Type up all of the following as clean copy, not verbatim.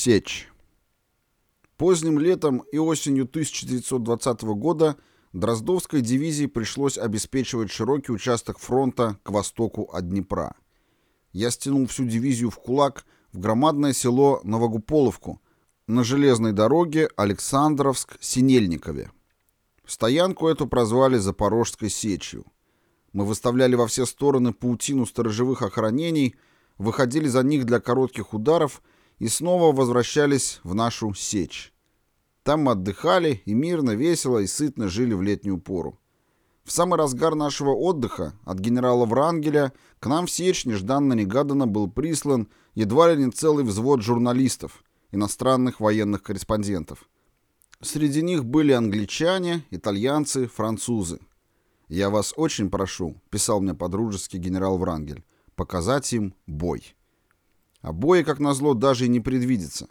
Сечь. Поздним летом и осенью 1920 года Дроздовской дивизии пришлось обеспечивать широкий участок фронта к востоку от Днепра. Я стянул всю дивизию в кулак в громадное село Новогуполовку на железной дороге Александровск-Синельникове. Стоянку эту прозвали Запорожской сечью. Мы выставляли во все стороны паутину сторожевых охранений, выходили за них для коротких ударов и снова возвращались в нашу сечь. Там мы отдыхали и мирно, весело и сытно жили в летнюю пору. В самый разгар нашего отдыха от генерала Врангеля к нам в сечь нежданно-негаданно был прислан едва ли не целый взвод журналистов, иностранных военных корреспондентов. Среди них были англичане, итальянцы, французы. «Я вас очень прошу», — писал мне по-дружески генерал Врангель, — «показать им бой». А боя, как назло, даже и не предвидится.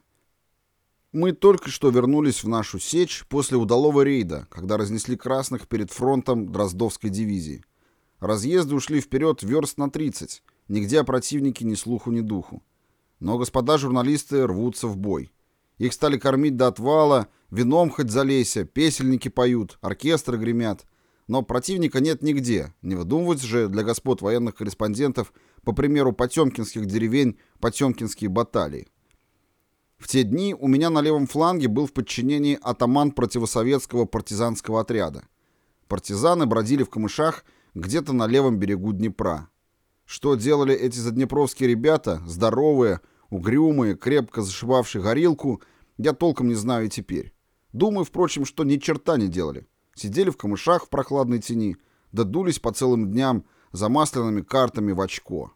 Мы только что вернулись в нашу сечь после удалого рейда, когда разнесли красных перед фронтом Дроздовской дивизии. Разъезды ушли вперед верст на 30, нигде о противнике ни слуху, ни духу. Но господа журналисты рвутся в бой. Их стали кормить до отвала, вином хоть залейся, песельники поют, оркестры гремят. Но противника нет нигде, не выдумывать же для господ военных корреспондентов, по примеру потемкинских деревень, потемкинские баталии. В те дни у меня на левом фланге был в подчинении атаман противосоветского партизанского отряда. Партизаны бродили в камышах где-то на левом берегу Днепра. Что делали эти заднепровские ребята, здоровые, угрюмые, крепко зашибавшие горилку, я толком не знаю и теперь. Думаю, впрочем, что ни черта не делали. Сидели в камышах в прохладной тени, да дулись по целым дням замасленными картами в очко.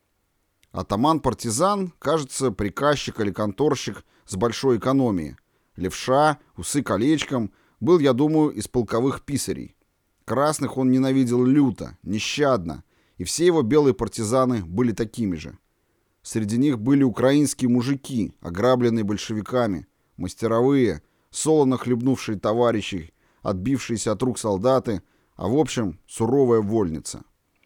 Атаман-партизан, кажется, приказчик или конторщик с большой экономии. Левша, усы колечком, был, я думаю, из полковых писарей. Красных он ненавидел люто, нещадно, и все его белые партизаны были такими же. Среди них были украинские мужики, ограбленные большевиками, мастеровые, солоно хлебнувшие товарищей, отбившиеся от рук солдаты, а в общем суровая вольница.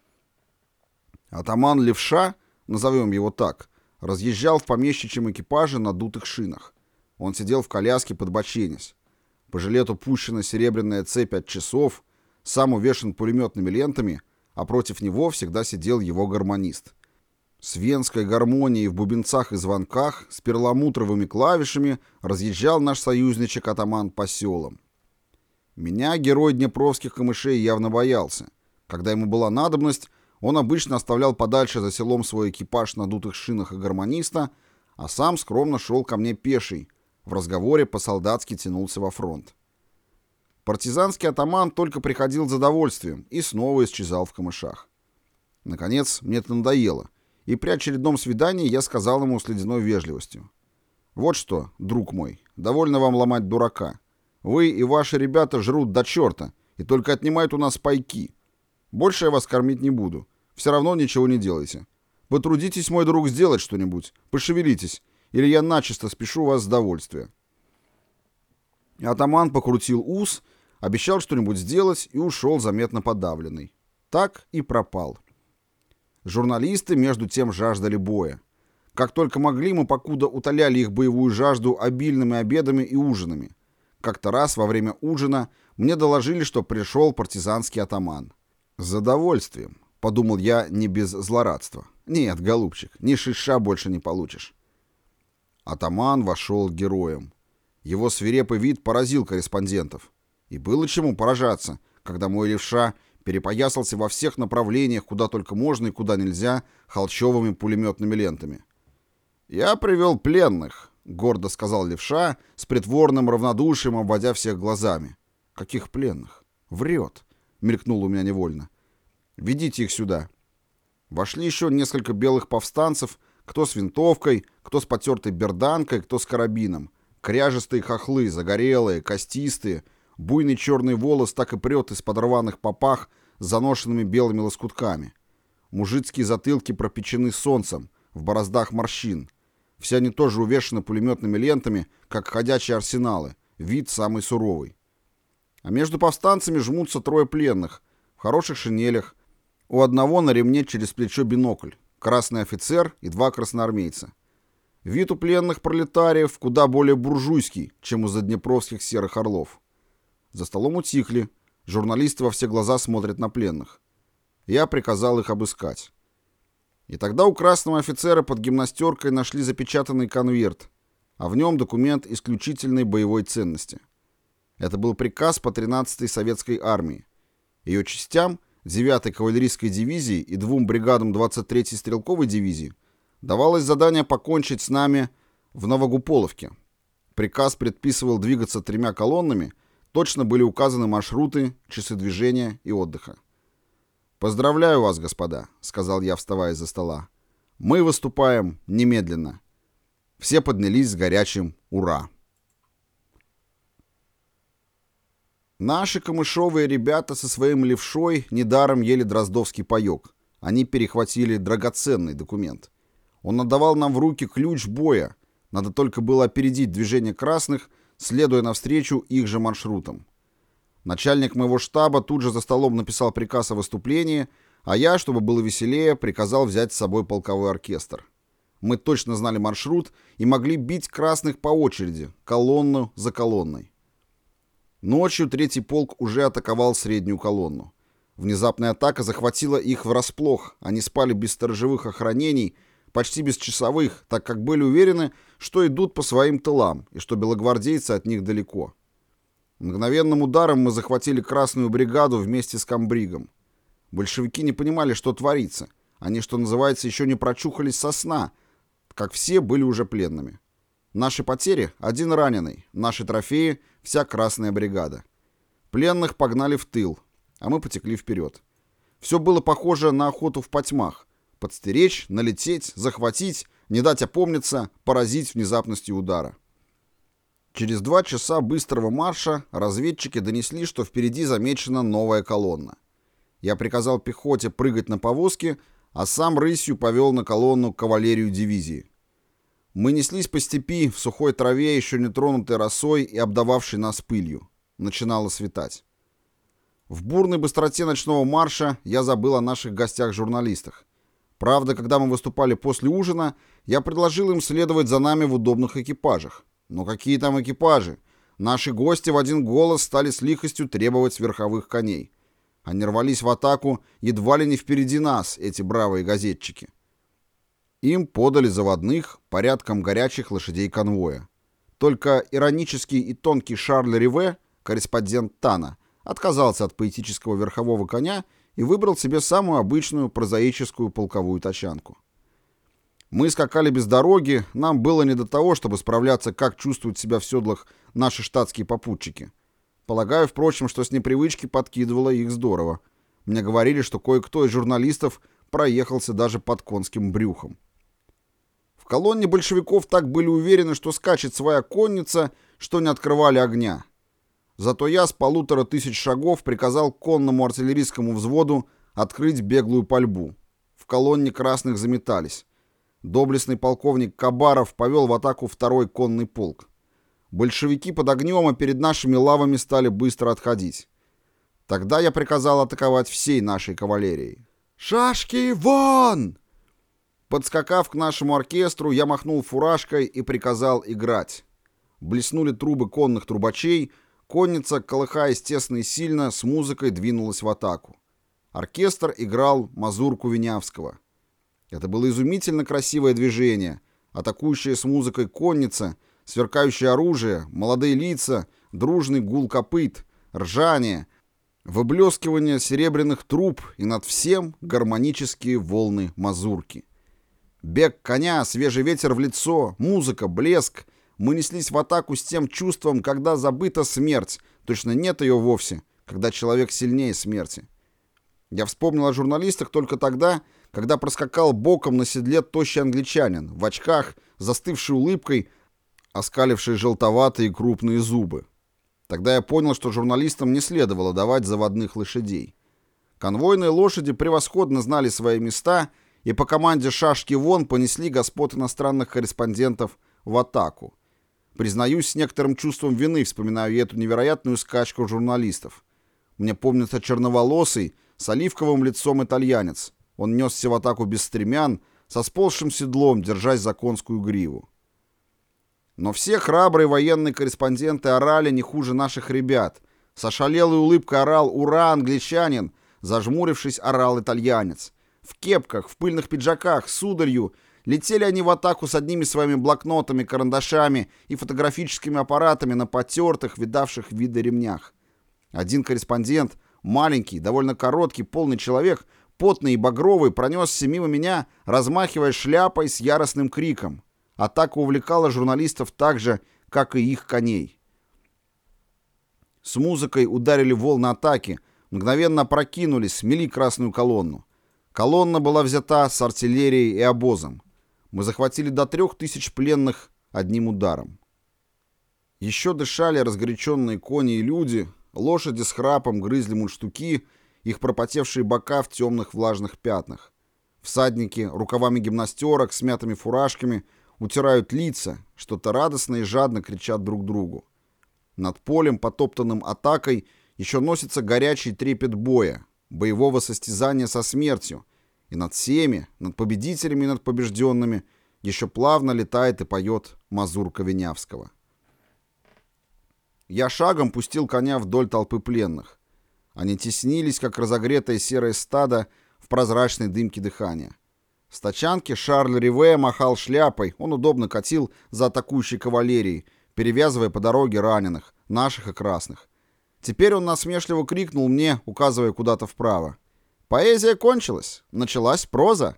Атаман Левша, назовем его так, разъезжал в помещичьем экипаже на дутых шинах. Он сидел в коляске подбоченясь. По жилету пущена серебряная цепь от часов, сам увешан пулеметными лентами, а против него всегда сидел его гармонист. С венской гармонией в бубенцах и звонках, с перламутровыми клавишами разъезжал наш союзничек-атаман по селам. Меня герой днепровских камышей явно боялся. Когда ему была надобность, он обычно оставлял подальше за селом свой экипаж на дутых шинах и гармониста, а сам скромно шел ко мне пеший, в разговоре по-солдатски тянулся во фронт. Партизанский атаман только приходил за довольствием и снова исчезал в камышах. Наконец, мне это надоело, и при очередном свидании я сказал ему с ледяной вежливостью: «Вот что, друг мой, довольно вам ломать дурака. Вы и ваши ребята жрут до черта и только отнимают у нас пайки. Больше я вас кормить не буду. Все равно ничего не делайте. Потрудитесь, мой друг, сделать что-нибудь. Пошевелитесь, или я начисто спешу вас с довольствия». Атаман покрутил ус, обещал что-нибудь сделать и ушел заметно подавленный. Так и пропал. Журналисты между тем жаждали боя. Как только могли, мы покуда утоляли их боевую жажду обильными обедами и ужинами. Как-то раз во время ужина мне доложили, что пришел партизанский атаман. «С удовольствием», — подумал я не без злорадства. «Нет, голубчик, ни шиша больше не получишь». Атаман вошел героем. Его свирепый вид поразил корреспондентов. И было чему поражаться, когда мой левша перепоясался во всех направлениях, куда только можно и куда нельзя, холщовыми пулеметными лентами. «Я привел пленных», — гордо сказал левша, с притворным равнодушием обводя всех глазами. «Каких пленных? Врет», — мелькнуло у меня невольно. «Ведите их сюда». Вошли еще несколько белых повстанцев, кто с винтовкой, кто с потертой берданкой, кто с карабином. Кряжестые хохлы, загорелые, костистые, буйный черный волос так и прет из-под рваных попах с заношенными белыми лоскутками. Мужицкие затылки пропечены солнцем, в бороздах морщин. Все они тоже увешаны пулеметными лентами, как ходячие арсеналы, вид самый суровый. А между повстанцами жмутся трое пленных, в хороших шинелях. У одного на ремне через плечо бинокль, красный офицер и два красноармейца. Вид у пленных пролетариев куда более буржуйский, чем у заднепровских серых орлов. За столом утихли. Журналисты во все глаза смотрят на пленных. Я приказал их обыскать. И тогда у красного офицера под гимнастеркой нашли запечатанный конверт, а в нем документ исключительной боевой ценности. Это был приказ по 13-й советской армии. Ее частям, 9-й кавалерийской дивизии и 2 бригадам 23-й стрелковой дивизии давалось задание покончить с нами в Новогуполовке. Приказ предписывал двигаться 3 колоннами, точно были указаны маршруты, часы движения и отдыха. «Поздравляю вас, господа», — сказал я, вставая из-за стола. «Мы выступаем немедленно». Все поднялись с горячим «Ура!». Наши камышовые ребята со своим левшой недаром ели дроздовский паёк. Они перехватили драгоценный документ. Он отдавал нам в руки ключ боя. Надо только было опередить движение красных, следуя навстречу их же маршрутам. Начальник моего штаба тут же за столом написал приказ о выступлении, а я, чтобы было веселее, приказал взять с собой полковой оркестр. Мы точно знали маршрут и могли бить красных по очереди, колонну за колонной. Ночью 3-й полк уже атаковал среднюю колонну. Внезапная атака захватила их врасплох. Они спали без сторожевых охранений, почти без часовых, так как были уверены, что идут по своим тылам и что белогвардейцы от них далеко. Мгновенным ударом мы захватили Красную бригаду вместе с комбригом. Большевики не понимали, что творится. Они, что называется, еще не прочухались со сна, как все были уже пленными. Наши потери — 1 раненый, наши трофеи — вся Красная бригада. Пленных погнали в тыл, а мы потекли вперед. Все было похоже на охоту в потьмах. Подстеречь, налететь, захватить, не дать опомниться, поразить внезапностью удара. Через 2 часа быстрого марша разведчики донесли, что впереди замечена новая колонна. Я приказал пехоте прыгать на повозки, а сам рысью повел на колонну кавалерию дивизии. Мы неслись по степи, в сухой траве, еще не тронутой росой и обдававшей нас пылью. Начинало светать. В бурной быстроте ночного марша я забыл о наших гостях-журналистах. Правда, когда мы выступали после ужина, я предложил им следовать за нами в удобных экипажах. Но какие там экипажи? Наши гости в один голос стали с лихостью требовать верховых коней. Они рвались в атаку едва ли не впереди нас, эти бравые газетчики. Им подали заводных, порядком горячих лошадей конвоя. Только иронический и тонкий Шарль Риве, корреспондент Тана, отказался от поэтического верхового коня и выбрал себе самую обычную прозаическую полковую тачанку. Мы скакали без дороги, нам было не до того, чтобы справляться, как чувствуют себя в седлах наши штатские попутчики. Полагаю, впрочем, что с непривычки подкидывало их здорово. Мне говорили, что кое-кто из журналистов проехался даже под конским брюхом. В колонне большевиков так были уверены, что скачет своя конница, что не открывали огня. Зато я с 1500 шагов приказал конному артиллерийскому взводу открыть беглую пальбу. В колонне красных заметались. Доблестный полковник Кабаров повел в атаку 2-й конный полк. Большевики под огнем, а перед нашими лавами стали быстро отходить. Тогда я приказал атаковать всей нашей кавалерией. «Шашки вон!» Подскакав к нашему оркестру, я махнул фуражкой и приказал играть. Блеснули трубы конных трубачей, конница, колыхаясь тесно и сильно, с музыкой двинулась в атаку. Оркестр играл мазурку Винявского. Это было изумительно красивое движение. Атакующая с музыкой конница, сверкающее оружие, молодые лица, дружный гул копыт, ржание, выблескивание серебряных труб и над всем гармонические волны мазурки. Бег коня, свежий ветер в лицо, музыка, блеск. Мы неслись в атаку с тем чувством, когда забыта смерть. Точно нет ее вовсе, когда человек сильнее смерти. Я вспомнил о журналистах только тогда, когда проскакал боком на седле тощий англичанин, в очках, застывший улыбкой, оскаливший желтоватые крупные зубы. Тогда я понял, что журналистам не следовало давать заводных лошадей. Конвойные лошади превосходно знали свои места и по команде «Шашки вон» понесли господ иностранных корреспондентов в атаку. Признаюсь, с некоторым чувством вины вспоминаю эту невероятную скачку журналистов. Мне помнится черноволосый, с оливковым лицом итальянец. Он несся в атаку без стремян, со сползшим седлом, держась за конскую гриву. Но все храбрые военные корреспонденты орали не хуже наших ребят. С ошалелой улыбкой орал «Ура, англичанин!», зажмурившись, орал итальянец. В кепках, в пыльных пиджаках, с ударью летели они в атаку с одними своими блокнотами, карандашами и фотографическими аппаратами на потертых, видавших виды ремнях. Один корреспондент, маленький, довольно короткий, полный человек, потный и багровый, пронесся мимо меня, размахивая шляпой с яростным криком. Атака увлекала журналистов так же, как и их коней. С музыкой ударили волны атаки, мгновенно опрокинулись, смели красную колонну. Колонна была взята с артиллерией и обозом. Мы захватили до 3000 пленных одним ударом. Еще дышали разгоряченные кони и люди, лошади с храпом грызли мундштуки, их пропотевшие бока в темных влажных пятнах. Всадники рукавами гимнастерок, смятыми фуражками утирают лица, что-то радостно и жадно кричат друг другу. Над полем, потоптанным атакой, еще носится горячий трепет боя, боевого состязания со смертью, и над всеми, над победителями и над побежденными, еще плавно летает и поет мазурка Винявского. Я шагом пустил коня вдоль толпы пленных. Они теснились, как разогретое серое стадо в прозрачной дымке дыхания. В тачанке Шарль Риве махал шляпой, он удобно катил за атакующей кавалерией, перевязывая по дороге раненых, наших и красных. Теперь он насмешливо крикнул мне, указывая куда-то вправо. «Поэзия кончилась. Началась проза».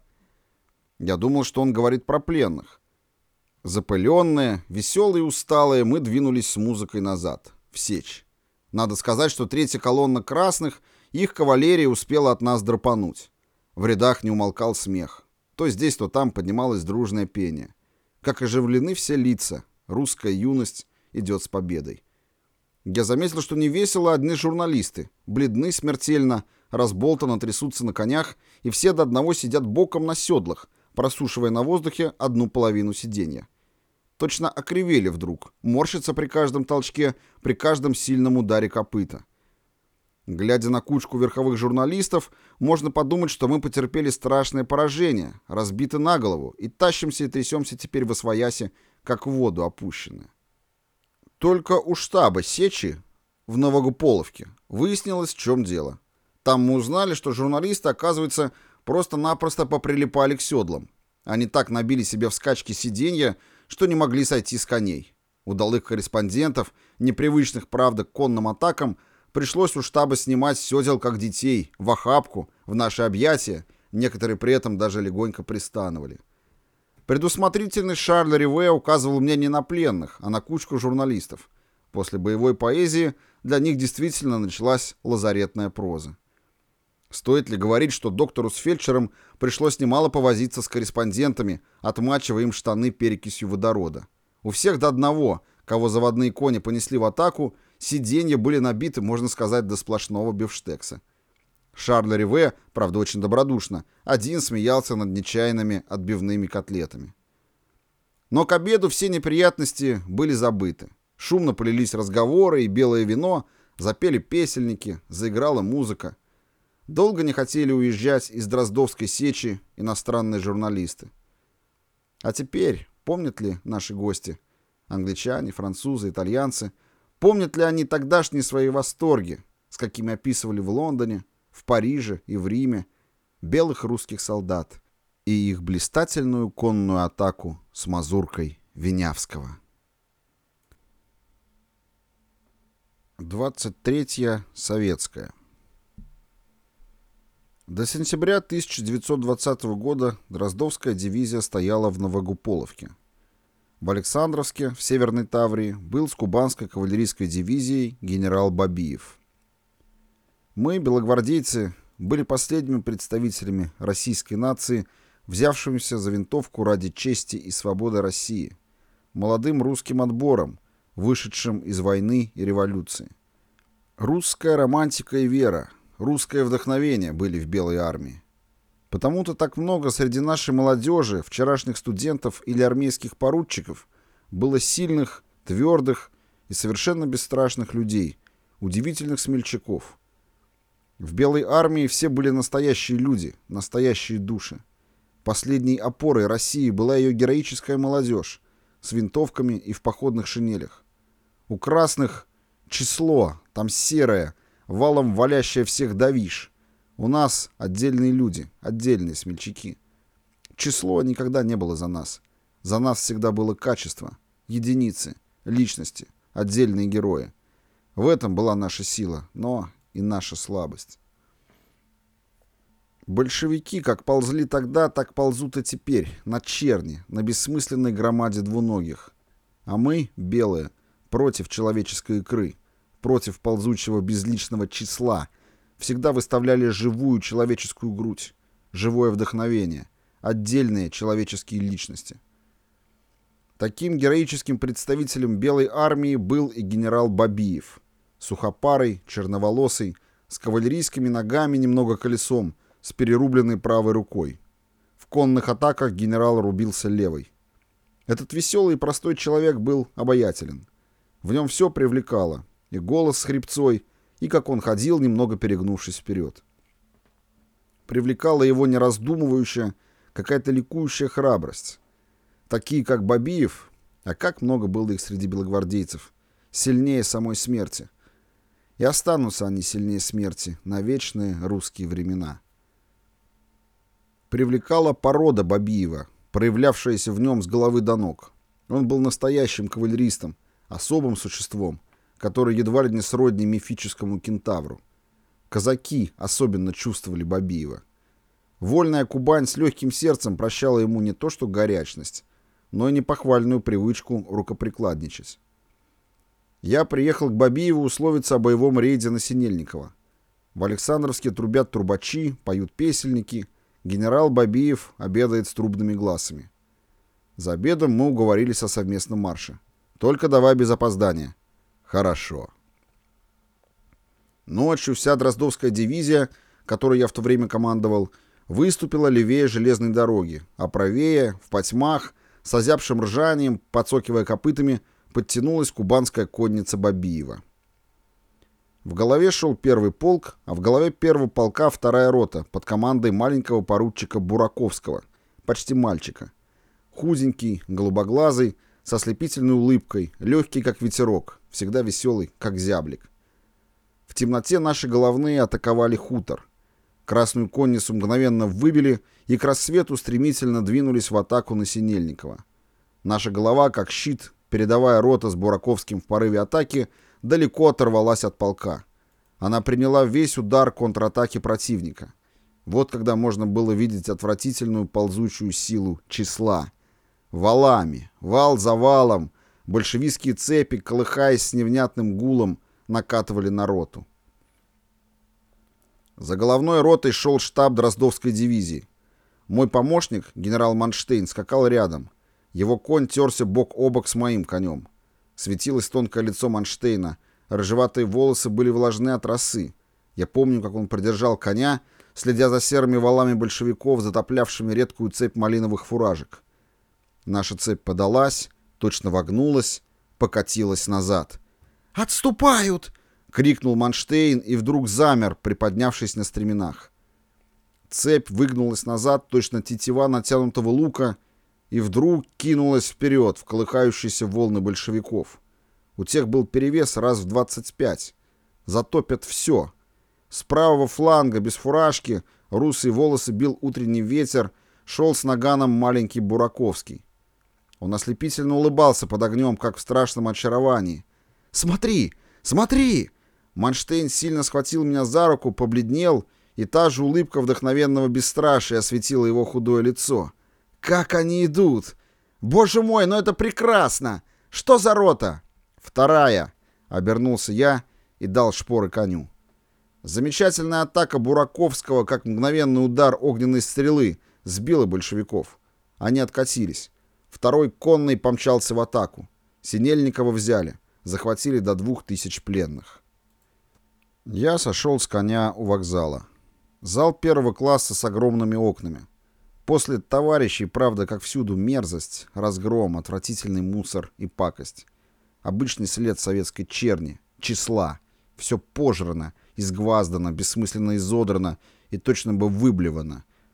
Я думал, что он говорит про пленных. Запыленные, веселые и усталые, мы двинулись с музыкой назад, в Сечь. Надо сказать, что третья колонна красных, их кавалерия успела от нас драпануть. В рядах не умолкал смех. То здесь, то там поднималось дружное пение. Как оживлены все лица. Русская юность идет с победой. Я заметил, что не весело одни журналисты. Бледны смертельно, разболтанно трясутся на конях, и все до одного сидят боком на седлах, просушивая на воздухе одну половину сиденья. Точно окривели вдруг, морщатся при каждом толчке, при каждом сильном ударе копыта. Глядя на кучку верховых журналистов, можно подумать, что мы потерпели страшное поражение, разбиты на голову, и тащимся и трясемся теперь восвояси, как в воду опущенные. Только у штаба Сечи в Новогуполовке выяснилось, в чем дело. Там мы узнали, что журналисты, оказывается, просто-напросто поприлипали к седлам. Они так набили себе в скачке сиденья, что не могли сойти с коней. Удалых корреспондентов, непривычных, правда, к конным атакам, пришлось у штаба снимать с седел, как детей, в охапку, в наши объятия, некоторые при этом даже легонько пристанывали. Предусмотрительный Шарль Риве указывал мне не на пленных, а на кучку журналистов. После боевой поэзии для них действительно началась лазаретная проза. Стоит ли говорить, что доктору с фельдшером пришлось немало повозиться с корреспондентами, отмачивая им штаны перекисью водорода. У всех до одного, кого заводные кони понесли в атаку, сиденья были набиты, можно сказать, до сплошного бифштекса. Шарль Риве, правда очень добродушно, один смеялся над нечаянными отбивными котлетами. Но к обеду все неприятности были забыты. Шумно полились разговоры и белое вино, запели песельники, заиграла музыка. Долго не хотели уезжать из Дроздовской сечи иностранные журналисты. А теперь, помнят ли наши гости, англичане, французы, итальянцы, помнят ли они тогдашние свои восторги, с какими описывали в Лондоне, в Париже и в Риме белых русских солдат и их блистательную конную атаку с мазуркой Винявского. 23-я советская. До сентября 1920 года Дроздовская дивизия стояла в Новогуполовке. В Александровске, в Северной Таврии, был с кубанской кавалерийской дивизией генерал Бабиев. Мы, белогвардейцы, были последними представителями российской нации, взявшимися за винтовку ради чести и свободы России, молодым русским отбором, вышедшим из войны и революции. Русская романтика и вера, русское вдохновение были в Белой армии. Потому-то так много среди нашей молодежи, вчерашних студентов или армейских поручиков, было сильных, твердых и совершенно бесстрашных людей, удивительных смельчаков. В Белой армии все были настоящие люди, настоящие души. Последней опорой России была ее героическая молодежь с винтовками и в походных шинелях. У красных число, там серое, валом валящее всех давишь. У нас отдельные люди, отдельные смельчаки. Число никогда не было за нас. За нас всегда было качество, единицы, личности, отдельные герои. В этом была наша сила, но и наша слабость. Большевики как ползли тогда, так ползут и теперь, на черни, на бессмысленной громаде двуногих. А мы, белые, против человеческой икры, против ползучего безличного числа, всегда выставляли живую человеческую грудь, живое вдохновение, отдельные человеческие личности. Таким героическим представителем Белой армии был и генерал Бабиев, сухопарый, черноволосый, с кавалерийскими ногами, немного колесом, с перерубленной правой рукой. В конных атаках генерал рубился левой. Этот веселый и простой человек был обаятелен. В нем все привлекало, и голос с хрипцой, и как он ходил, немного перегнувшись вперед. Привлекала его нераздумывающая, какая-то ликующая храбрость. Такие, как Бабиев, а как много было их среди белогвардейцев, сильнее самой смерти. И останутся они сильнее смерти на вечные русские времена. Привлекала порода Бабиева, проявлявшаяся в нем с головы до ног. Он был настоящим кавалеристом, особым существом, который едва ли не сродни мифическому кентавру. Казаки особенно чувствовали Бабиева. Вольная Кубань с легким сердцем прощала ему не то что горячность, но и непохвальную привычку рукоприкладничать. Я приехал к Бабиеву условиться о боевом рейде на Синельниково. В Александровске трубят трубачи, поют песельники. Генерал Бабиев обедает с трубными гласами. За обедом мы уговорились о совместном марше. Только давай без опоздания. Хорошо. Ночью вся Дроздовская дивизия, которой я в то время командовал, выступила левее железной дороги, а правее, в потьмах, с озябшим ржанием, подсокивая копытами, подтянулась кубанская конница Бабиева. В голове шел первый полк, а в голове первого полка вторая рота под командой маленького поручика Бураковского, почти мальчика. Худенький, голубоглазый, со слепительной улыбкой, легкий, как ветерок, всегда веселый, как зяблик. В темноте наши головные атаковали хутор. Красную конницу мгновенно выбили и к рассвету стремительно двинулись в атаку на Синельниково. Наша голова, как щит, передовая рота с Бураковским в порыве атаки, далеко оторвалась от полка. Она приняла весь удар контратаки противника. Вот когда можно было видеть отвратительную ползучую силу числа. Валами, вал за валом, большевистские цепи, колыхаясь с невнятным гулом, накатывали на роту. За головной ротой шел штаб Дроздовской дивизии. Мой помощник, генерал Манштейн, скакал рядом. Его конь терся бок о бок с моим конем. Светилось тонкое лицо Манштейна, рыжеватые волосы были влажны от росы. Я помню, как он придержал коня, следя за серыми валами большевиков, затоплявшими редкую цепь малиновых фуражек. Наша цепь подалась, точно вогнулась, покатилась назад. «Отступают!» — крикнул Манштейн и вдруг замер, приподнявшись на стременах. Цепь выгнулась назад, точно тетива натянутого лука, и вдруг кинулась вперед в колыхающиеся волны большевиков. У тех был перевес раз в 25. Затопят все. С правого фланга, без фуражки, русые волосы бил утренний ветер, шел с наганом маленький Бураковский. Он ослепительно улыбался под огнем, как в страшном очаровании. «Смотри! Смотри!» Манштейн сильно схватил меня за руку, побледнел, и та же улыбка вдохновенного бесстрашия осветила его худое лицо. «Как они идут! Боже мой, ну это прекрасно! Что за рота?» «Вторая!» — обернулся я и дал шпоры коню. Замечательная атака Бураковского, как мгновенный удар огненной стрелы, сбила большевиков. Они откатились. Второй конный помчался в атаку. Синельникова взяли. Захватили до 2000 пленных. Я сошел с коня у вокзала. Зал первого класса с огромными окнами. После товарищей, правда, как всюду, мерзость, разгром, отвратительный мусор и пакость. Обычный след советской черни, числа. Все пожрано, изгваздано, бессмысленно изодрано и точно бы выблевано.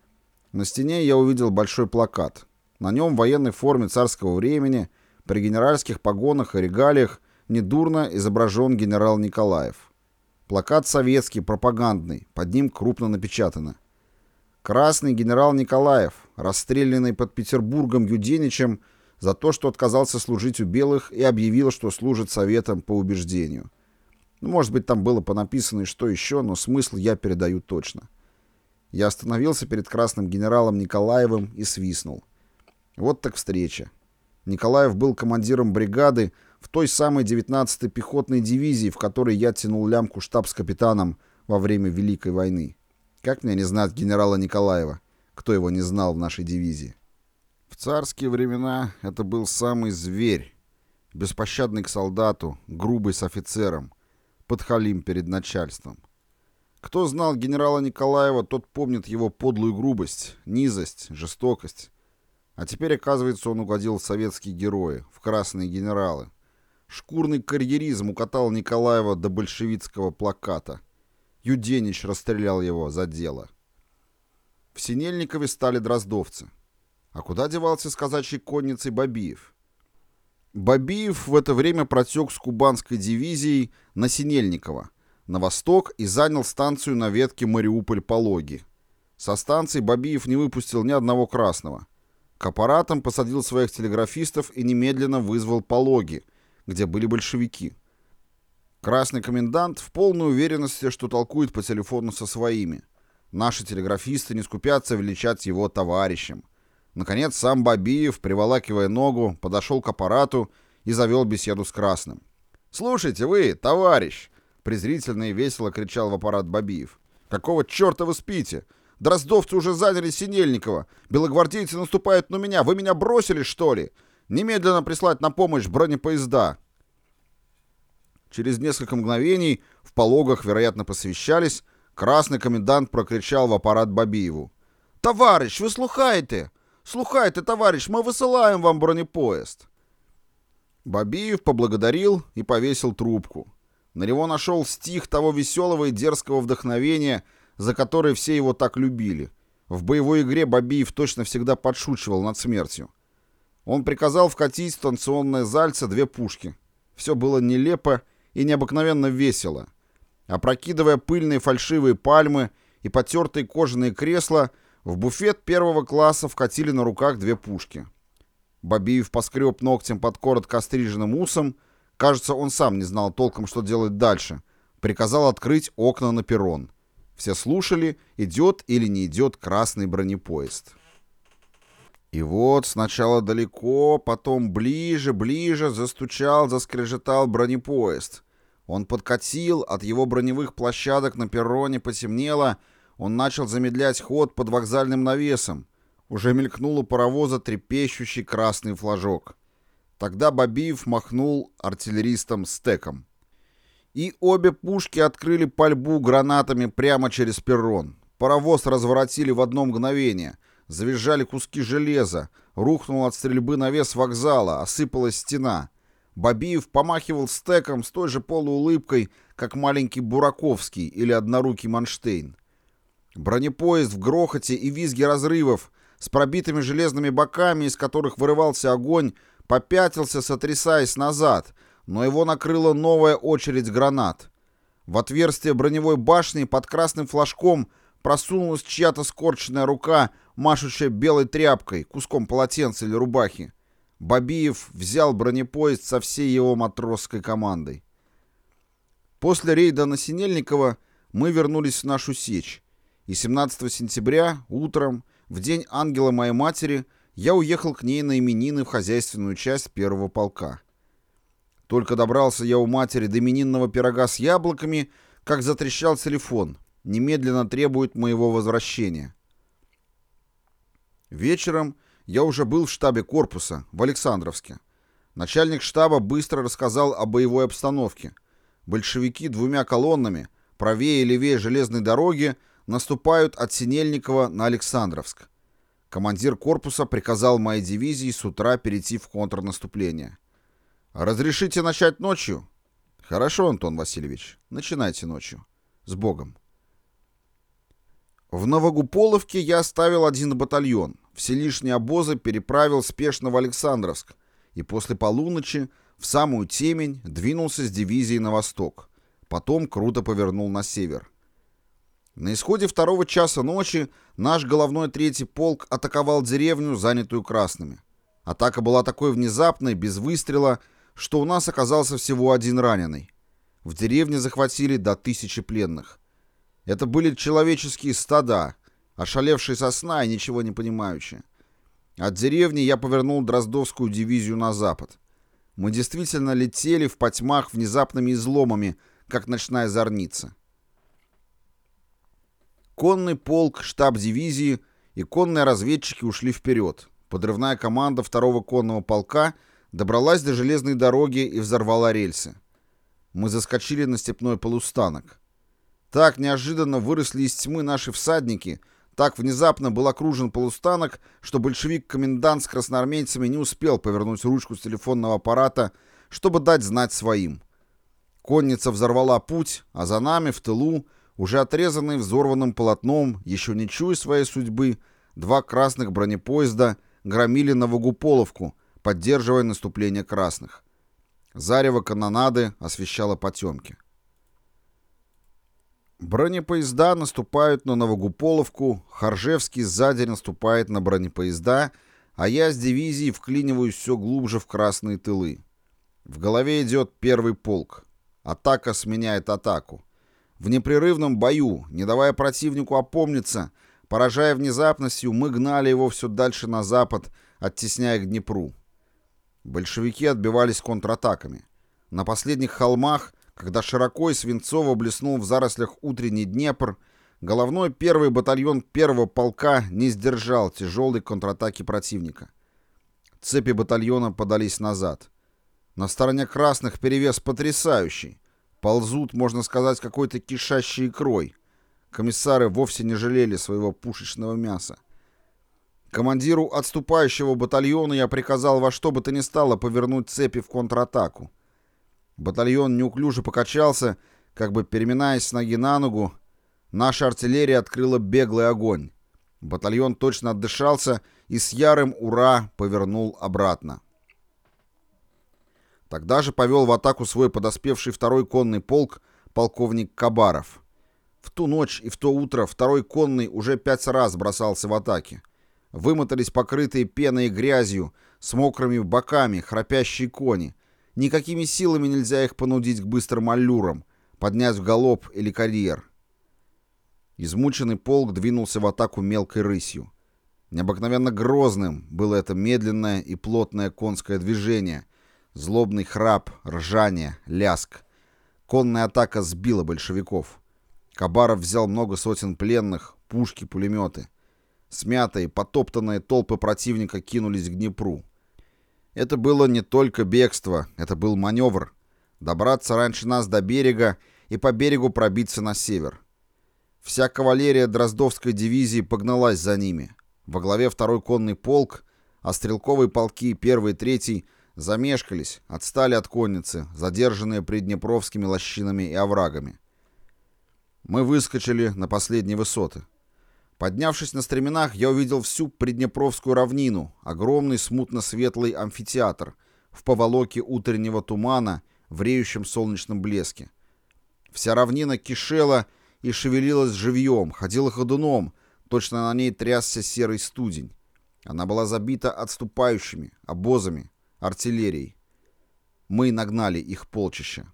На стене я увидел большой плакат. На нем в военной форме царского времени, при генеральских погонах и регалиях, недурно изображен генерал Николаев. Плакат советский, пропагандный, под ним крупно напечатано: «Красный генерал Николаев, расстрелянный под Петербургом Юденичем за то, что отказался служить у белых и объявил, что служит советам по убеждению». Может быть, там было понаписано и что еще, но смысл я передаю точно. Я остановился перед красным генералом Николаевым и свистнул. Вот так встреча. Николаев был командиром бригады в той самой 19-й пехотной дивизии, в которой я тянул лямку штабс-капитаном во время Великой войны. Как мне не знать генерала Николаева? Кто его не знал в нашей дивизии? В царские времена это был самый зверь. Беспощадный к солдату, грубый с офицером, подхалим перед начальством. Кто знал генерала Николаева, тот помнит его подлую грубость, низость, жестокость. А теперь, оказывается, он угодил в советские герои, в красные генералы. Шкурный карьеризм укатал Николаева до большевистского плаката. Юденич расстрелял его за дело. В Синельникове стали дроздовцы. А куда девался с казачьей конницей Бабиев? Бабиев в это время протек с кубанской дивизией на Синельниково, на восток, и занял станцию на ветке Мариуполь-Пологи. Со станции Бабиев не выпустил ни одного красного. К аппаратам посадил своих телеграфистов и немедленно вызвал Пологи, где были большевики. Красный комендант в полной уверенности, что толкует по телефону со своими. Наши телеграфисты не скупятся величать его товарищем. Наконец, сам Бабиев, приволакивая ногу, подошел к аппарату и завел беседу с Красным. «Слушайте вы, товарищ!» — презрительно и весело кричал в аппарат Бабиев. «Какого черта вы спите? Дроздовцы уже заняли Синельниково. Белогвардейцы наступают на меня. Вы меня бросили, что ли? Немедленно прислать на помощь бронепоезда!» Через несколько мгновений, в Пологах, вероятно, посвящались, красный комендант прокричал в аппарат Бабиеву: «Товарищ, вы слухаете? Слухайте, товарищ, мы высылаем вам бронепоезд!» Бабиев поблагодарил и повесил трубку. На него нашел стих того веселого и дерзкого вдохновения, за который все его так любили. В боевой игре Бабиев точно всегда подшучивал над смертью. Он приказал вкатить в станционное зальце 2 пушки. Все было нелепо и необыкновенно весело. Опрокидывая пыльные фальшивые пальмы и потертые кожаные кресла, в буфет 1 класса вкатили на руках 2 пушки. Бабиев поскреб ногтем под коротко остриженным усом. Кажется, он сам не знал толком, что делать дальше. Приказал открыть окна на перрон. Все слушали, идет или не идет красный бронепоезд. И вот сначала далеко, потом ближе, застучал, заскрежетал бронепоезд. Он подкатил, от его броневых площадок на перроне потемнело. Он начал замедлять ход под вокзальным навесом. Уже мелькнул у паровоза трепещущий красный флажок. Тогда Бабиев махнул артиллеристам стеком. И обе пушки открыли пальбу гранатами прямо через перрон. Паровоз разворотили в одно мгновение. Завизжали куски железа. Рухнул от стрельбы навес вокзала. Осыпалась стена. Бабиев помахивал стеком с той же полуулыбкой, как маленький Бураковский или однорукий Манштейн. Бронепоезд в грохоте и визге разрывов, с пробитыми железными боками, из которых вырывался огонь, попятился, сотрясаясь назад, но его накрыла новая очередь гранат. В отверстие броневой башни под красным флажком просунулась чья-то скорченная рука, машущая белой тряпкой, куском полотенца или рубахи. Бабиев взял бронепоезд со всей его матросской командой. После рейда на Синельниково мы вернулись в нашу сечь. И 17 сентября, утром, в день ангела моей матери, я уехал к ней на именины в хозяйственную часть 1-го полка. Только добрался я у матери до именинного пирога с яблоками, как затрещал телефон. Немедленно требует моего возвращения. Вечером я уже был в штабе корпуса, в Александровске. Начальник штаба быстро рассказал о боевой обстановке. Большевики 2 колоннами, правее и левее железной дороги, наступают от Синельникова на Александровск. Командир корпуса приказал моей дивизии с утра перейти в контрнаступление. «Разрешите начать ночью?» «Хорошо, Антон Васильевич, начинайте ночью. С Богом». В Новогуполовке я оставил один батальон, все лишние обозы переправил спешно в Александровск и после полуночи в самую темень двинулся с дивизией на восток. Потом круто повернул на север. На исходе 2 часа ночи наш головной 3-й полк атаковал деревню, занятую красными. Атака была такой внезапной, без выстрела, что у нас оказался всего один раненый. В деревне захватили до 1000 пленных. Это были человеческие стада, ошалевшие со сна и ничего не понимающие. От деревни я повернул Дроздовскую дивизию на запад. Мы действительно летели в потьмах внезапными изломами, как ночная зорница. Конный полк, штаб дивизии и конные разведчики ушли вперед. Подрывная команда 2-го конного полка добралась до железной дороги и взорвала рельсы. Мы заскочили на степной полустанок. Так неожиданно выросли из тьмы наши всадники, так внезапно был окружен полустанок, что большевик-комендант с красноармейцами не успел повернуть ручку с телефонного аппарата, чтобы дать знать своим. Конница взорвала путь, а за нами, в тылу, уже отрезанные взорванным полотном, еще не чуя своей судьбы, 2 красных бронепоезда громили Новогуполовку, поддерживая наступление красных. Зарево канонады освещало потемки. Бронепоезда наступают на Новогуполовку, Харжевский сзади наступает на бронепоезда, а я с дивизией вклиниваюсь все глубже в красные тылы. В голове идет 1-й полк. Атака сменяет атаку. В непрерывном бою, не давая противнику опомниться, поражая внезапностью, мы гнали его все дальше на запад, оттесняя к Днепру. Большевики отбивались контратаками. На последних холмах, когда широко и свинцово блеснул в зарослях утренний Днепр, головной 1-й батальон 1-го полка не сдержал тяжелой контратаки противника. Цепи батальона подались назад. На стороне красных перевес потрясающий. Ползут, можно сказать, какой-то кишащей икрой. Комиссары вовсе не жалели своего пушечного мяса. Командиру отступающего батальона я приказал во что бы то ни стало повернуть цепи в контратаку. Батальон неуклюже покачался, как бы переминаясь с ноги на ногу. Наша артиллерия открыла беглый огонь. Батальон точно отдышался и с ярым «Ура!» повернул обратно. Тогда же повел в атаку свой подоспевший 2-й конный полк полковник Кабаров. В ту ночь и в то утро 2-й конный уже 5 раз бросался в атаки. Вымотались покрытые пеной и грязью, с мокрыми боками, храпящие кони. Никакими силами нельзя их понудить к быстрым аллюрам, поднять в галоп или карьер. Измученный полк двинулся в атаку мелкой рысью. Необыкновенно грозным было это медленное и плотное конское движение, злобный храп, ржание, ляск. Конная атака сбила большевиков. Кабаров взял много сотен пленных, пушки, пулеметы. Смятые, потоптанные толпы противника кинулись к Днепру. Это было не только бегство, это был маневр. Добраться раньше нас до берега и по берегу пробиться на север. Вся кавалерия Дроздовской дивизии погналась за ними. Во главе 2-й конный полк, а стрелковые полки 1-й и 3-й замешкались, отстали от конницы, задержанные приднепровскими лощинами и оврагами. Мы выскочили на последние высоты. Поднявшись на стременах, я увидел всю Приднепровскую равнину, огромный смутно-светлый амфитеатр, в поволоке утреннего тумана, в реющем солнечном блеске. Вся равнина кишела и шевелилась живьем, ходила ходуном, точно на ней трясся серый студень. Она была забита отступающими, обозами, артиллерией. Мы нагнали их полчища.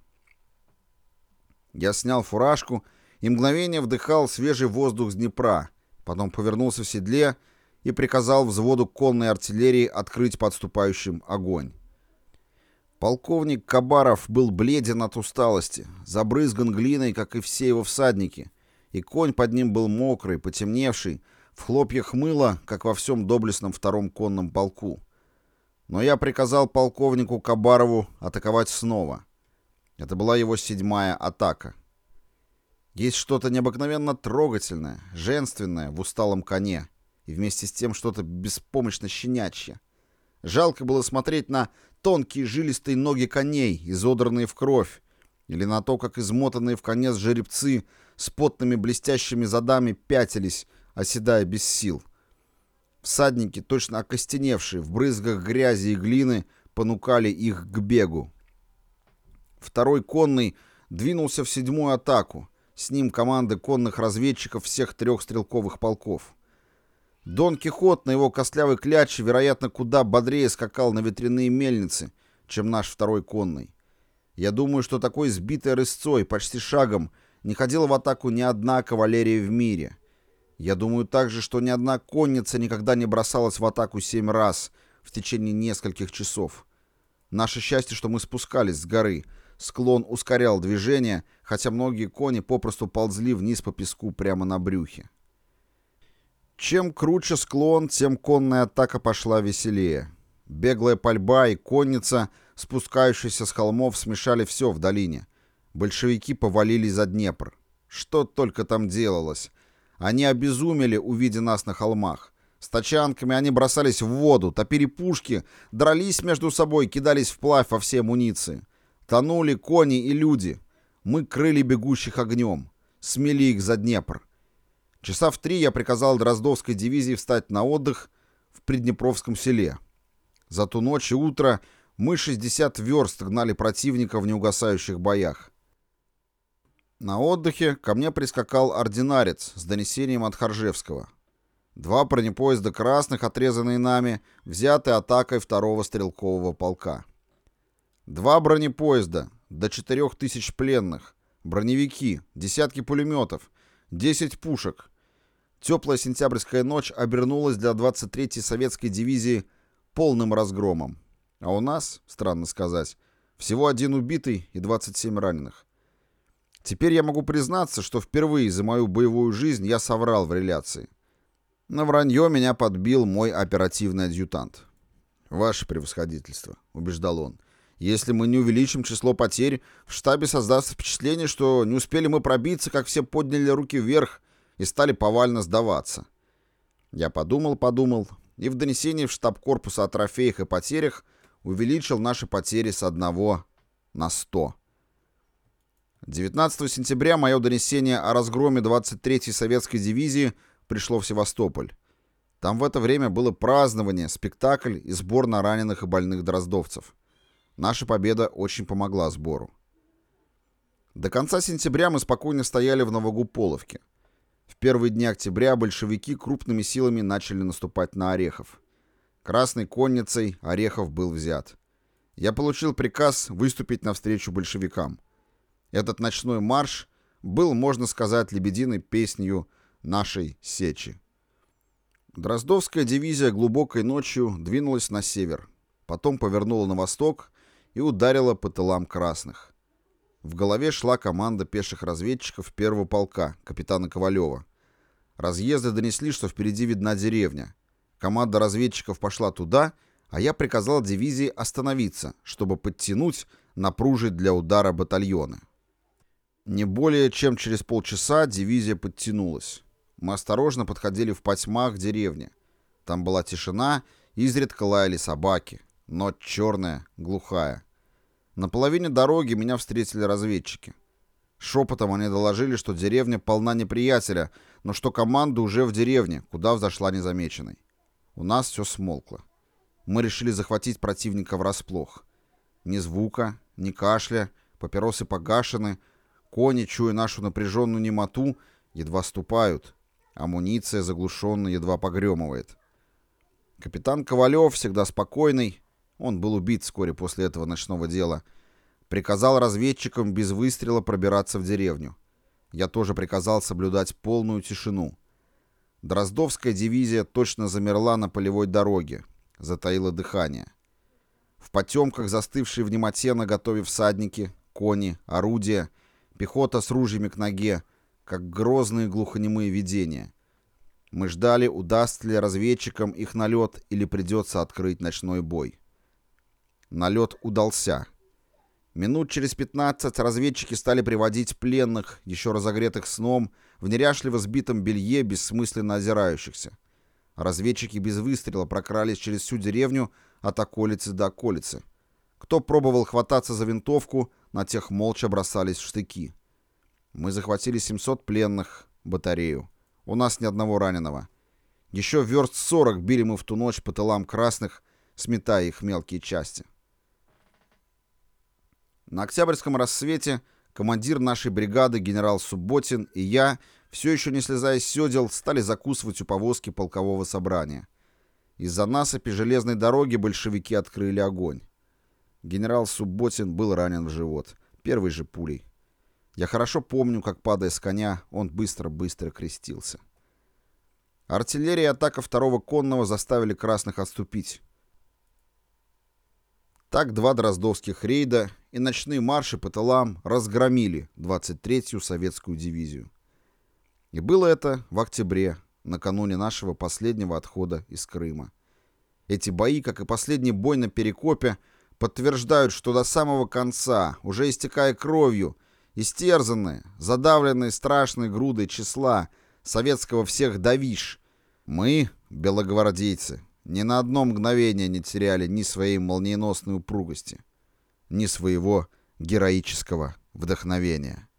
Я снял фуражку и мгновение вдыхал свежий воздух с Днепра, потом повернулся в седле и приказал взводу конной артиллерии открыть подступающим огонь. Полковник Кабаров был бледен от усталости, забрызган глиной, как и все его всадники, и конь под ним был мокрый, потемневший, в хлопьях мыла, как во всем доблестном 2-м конном полку. Но я приказал полковнику Кабарову атаковать снова. Это была его 7-я атака. Есть что-то необыкновенно трогательное, женственное в усталом коне, и вместе с тем что-то беспомощно щенячье. Жалко было смотреть на тонкие жилистые ноги коней, изодранные в кровь, или на то, как измотанные в конец жеребцы с потными блестящими задами пятились, оседая без сил. Всадники, точно окостеневшие, в брызгах грязи и глины, понукали их к бегу. Второй конный двинулся в 7-ю атаку. С ним команды конных разведчиков всех 3 стрелковых полков. Дон Кихот на его костлявой кляче, вероятно, куда бодрее скакал на ветряные мельницы, чем наш второй конный. Я думаю, что такой сбитой рысцой, почти шагом, не ходила в атаку ни одна кавалерия в мире. Я думаю также, что ни одна конница никогда не бросалась в атаку 7 раз в течение нескольких часов. Наше счастье, что мы спускались с горы. Склон ускорял движение, хотя многие кони попросту ползли вниз по песку прямо на брюхе. Чем круче склон, тем конная атака пошла веселее. Беглая пальба и конница, спускающиеся с холмов, смешали все в долине. Большевики повалили за Днепр. Что только там делалось. Они обезумели, увидя нас на холмах. С тачанками они бросались в воду, топили пушки, дрались между собой, кидались вплавь во все амуниции. Тонули кони и люди. Мы крыли бегущих огнем. Смели их за Днепр. Часа в 3 я приказал Дроздовской дивизии встать на отдых в Приднепровском селе. За ту ночь и утро мы 60 верст гнали противника в неугасающих боях. На отдыхе ко мне прискакал ординарец с донесением от Харжевского. 2 бронепоезда красных, отрезанные нами, взяты атакой 2-го стрелкового полка. 2 бронепоезда, до 4000 пленных, броневики, десятки пулеметов, 10 пушек. Теплая сентябрьская ночь обернулась для 23-й советской дивизии полным разгромом. А у нас, странно сказать, всего 1 убитый и 27 раненых. Теперь я могу признаться, что впервые за мою боевую жизнь я соврал в реляции. На вранье меня подбил мой оперативный адъютант. «Ваше превосходительство», — убеждал он, — «если мы не увеличим число потерь, в штабе создастся впечатление, что не успели мы пробиться, как все подняли руки вверх и стали повально сдаваться». Я подумал, и в донесении в штаб корпуса о трофеях и потерях увеличил наши потери с 1 на 100. 19 сентября мое донесение о разгроме 23-й советской дивизии пришло в Севастополь. Там в это время было празднование, спектакль и сбор на раненых и больных дроздовцев. Наша победа очень помогла сбору. До конца сентября мы спокойно стояли в Новогуполовке. В первые дни октября большевики крупными силами начали наступать на Орехов. Красной конницей Орехов был взят. Я получил приказ выступить навстречу большевикам. Этот ночной марш был, можно сказать, лебединой песнью нашей сечи. Дроздовская дивизия глубокой ночью двинулась на север, потом повернула на восток и ударила по тылам красных. В голове шла команда пеших разведчиков 1-го полка, капитана Ковалева. Разъезды донесли, что впереди видна деревня. Команда разведчиков пошла туда, а я приказал дивизии остановиться, чтобы подтянуть, напружить для удара батальоны. Не более чем через полчаса дивизия подтянулась. Мы осторожно подходили в потьмах к деревне. Там была тишина, изредка лаяли собаки. Ночь черная, глухая. На половине дороги меня встретили разведчики. Шепотом они доложили, что деревня полна неприятеля, но что команда уже в деревне, куда взошла незамеченной. У нас все смолкло. Мы решили захватить противника врасплох. Ни звука, ни кашля, папиросы погашены, кони, чуя нашу напряженную немоту, едва ступают. Амуниция заглушенно едва погремывает. Капитан Ковалев, всегда спокойный, он был убит вскоре после этого ночного дела, приказал разведчикам без выстрела пробираться в деревню. Я тоже приказал соблюдать полную тишину. Дроздовская дивизия точно замерла на полевой дороге, затаила дыхание. В потемках застывшие в немоте наготове всадники, кони, орудия, пехота с ружьями к ноге, как грозные глухонемые видения. Мы ждали, удастся ли разведчикам их налет или придется открыть ночной бой. Налет удался. Минут через 15 разведчики стали приводить пленных, еще разогретых сном, в неряшливо сбитом белье, бессмысленно озирающихся. Разведчики без выстрела прокрались через всю деревню от околицы до околицы. Кто пробовал хвататься за винтовку, на тех молча бросались в штыки. Мы захватили 700 пленных, батарею. У нас ни одного раненого. Еще верст 40 били мы в ту ночь по тылам красных, сметая их в мелкие части. На Октябрьском рассвете командир нашей бригады генерал Субботин и я, все еще не слезая с седел, стали закусывать у повозки полкового собрания. Из-за насыпи железной дороги большевики открыли огонь. Генерал Субботин был ранен в живот, первой же пулей. Я хорошо помню, как, падая с коня, он быстро-быстро крестился. Артиллерия и атака второго конного заставили красных отступить. Так 2 дроздовских рейда и ночные марши по тылам разгромили 23-ю советскую дивизию. И было это в октябре, накануне нашего последнего отхода из Крыма. Эти бои, как и последний бой на Перекопе, подтверждают, что до самого конца, уже истекая кровью, истерзанные, задавленные страшной грудой числа советского всех давиш, мы, белогвардейцы, ни на одно мгновение не теряли ни своей молниеносной упругости, ни своего героического вдохновения.